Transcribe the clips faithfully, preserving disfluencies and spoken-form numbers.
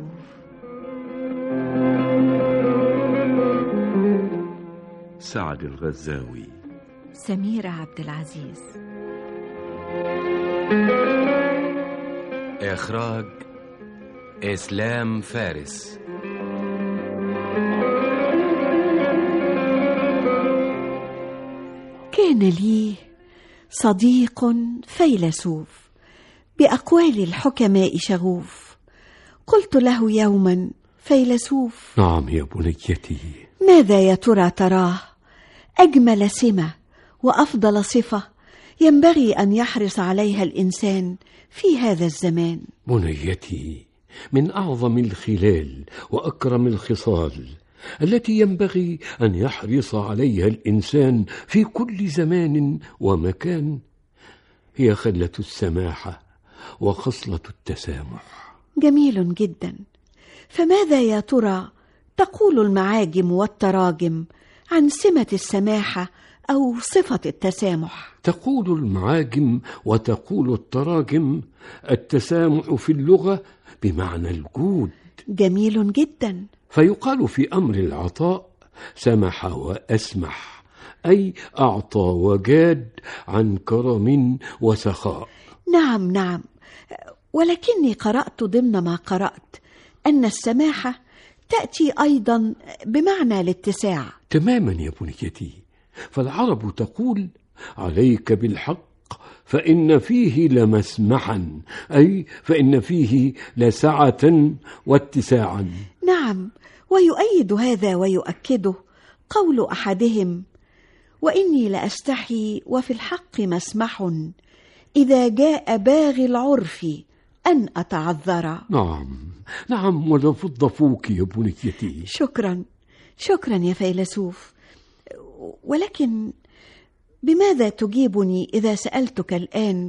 سعد الغزاوي. سميرة عبد العزيز. إخراج إسلام فارس. كان لي صديق فيلسوف بأقوال الحكماء شغوف. قلت له يوما: فيلسوف. نعم يا بنيتي. ماذا يا ترى تراه أجمل سمة وأفضل صفة ينبغي أن يحرص عليها الإنسان في هذا الزمان؟ بنيتي، من أعظم الخلال وأكرم الخصال التي ينبغي أن يحرص عليها الإنسان في كل زمان ومكان هي خلة السماحة وخصلة التسامح. جميل جدا. فماذا يا ترى تقول المعاجم والتراجم عن سمة السماحة أو صفة التسامح؟ تقول المعاجم وتقول التراجم: التسامح في اللغة بمعنى الجود. جميل جدا. فيقال في أمر العطاء: سمح وأسمح، أي أعطى وجاد عن كرم وسخاء. نعم نعم، ولكني قرأت ضمن ما قرأت أن السماحة تأتي أيضا بمعنى الاتساع. تماما يا بنيتي، فالعرب تقول: عليك بالحق فإن فيه لمسمحا، أي فإن فيه لسعة واتساعا. نعم، ويؤيد هذا ويؤكده قول أحدهم: وإني لأستحي وفي الحق مسمح إذا جاء باغي العرف أن أتعذر. نعم نعم، ولفض فوك يا بنيتي. شكرا شكرا يا فيلسوف. ولكن بماذا تجيبني إذا سألتك الآن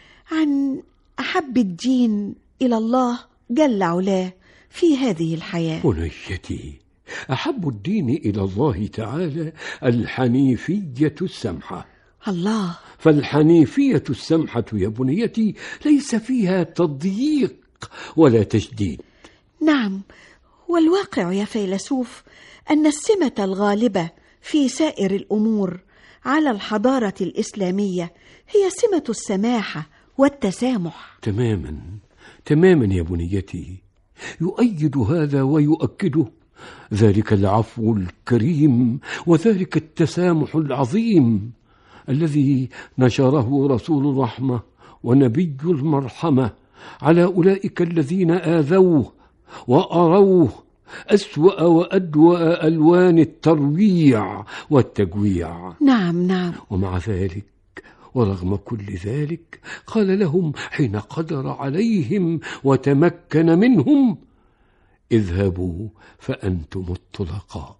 عن أحب الدين إلى الله جل علاه في هذه الحياة؟ بنيتي، أحب الدين إلى الله تعالى الحنيفية السمحة. الله. فالحنيفية السمحة يا بنيتي ليس فيها تضييق ولا تشديد. نعم، والواقع يا فيلسوف أن السمة الغالبة في سائر الأمور على الحضارة الإسلامية هي سمة السماحة والتسامح. تماما تماما يا بنيتي. يؤيد هذا ويؤكده ذلك العفو الكريم وذلك التسامح العظيم الذي نشره رسول الرحمة ونبي المرحمة على أولئك الذين آذوه وأروه أسوأ وأدوأ ألوان الترويع والتجويع. نعم نعم. ومع ذلك ورغم كل ذلك قال لهم حين قدر عليهم وتمكن منهم: اذهبوا فأنتم الطلقاء.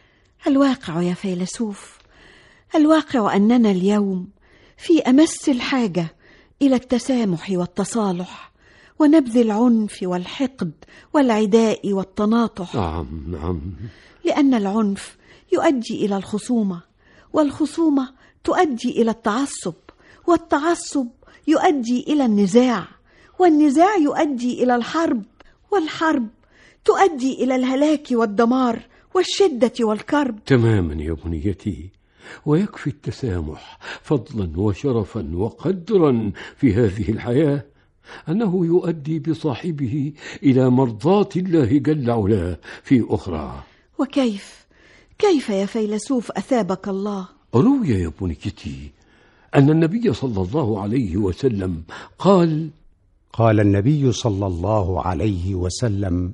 الواقع يا فيلسوف، الواقع أننا اليوم في أمس الحاجة إلى التسامح والتصالح ونبذ العنف والحقد والعداء والتناطح. نعم نعم. لأن العنف يؤدي إلى الخصومة، والخصومة تؤدي إلى التعصب، والتعصب يؤدي إلى النزاع، والنزاع يؤدي إلى الحرب، والحرب تؤدي إلى الهلاك والدمار والشدة والكرب. تماما يا بنيتي. ويكفي التسامح فضلا وشرفا وقدرا في هذه الحياة أنه يؤدي بصاحبه إلى مرضاة الله جل علاه في أخرى. وكيف كيف يا فيلسوف أثابك الله؟ روي يا بنيتي أن النبي صلى الله عليه وسلم قال: قال النبي صلى الله عليه وسلم: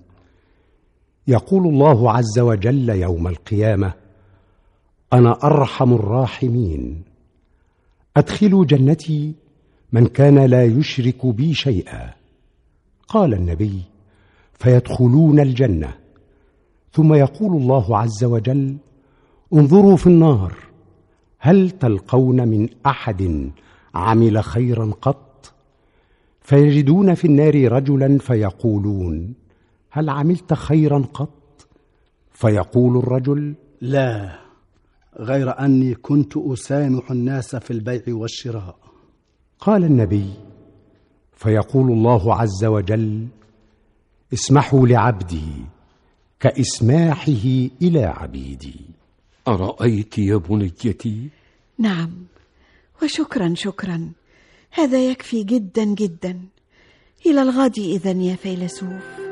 يقول الله عز وجل يوم القيامة: أنا أرحم الراحمين، أدخلوا جنتي من كان لا يشرك بي شيئا. قال النبي: فيدخلون الجنة. ثم يقول الله عز وجل: انظروا في النار هل تلقون من أحد عمل خيرا قط؟ فيجدون في النار رجلا فيقولون: هل عملت خيرا قط؟ فيقول الرجل: لا، غير أني كنت أسامح الناس في البيع والشراء. قال النبي: فيقول الله عز وجل: اسمحوا لعبدي كإسماحه إلى عبيدي. أرأيت يا بنيتي؟ نعم، وشكرا شكرا، هذا يكفي جدا جدا. إلى الغد إذن يا فيلسوف.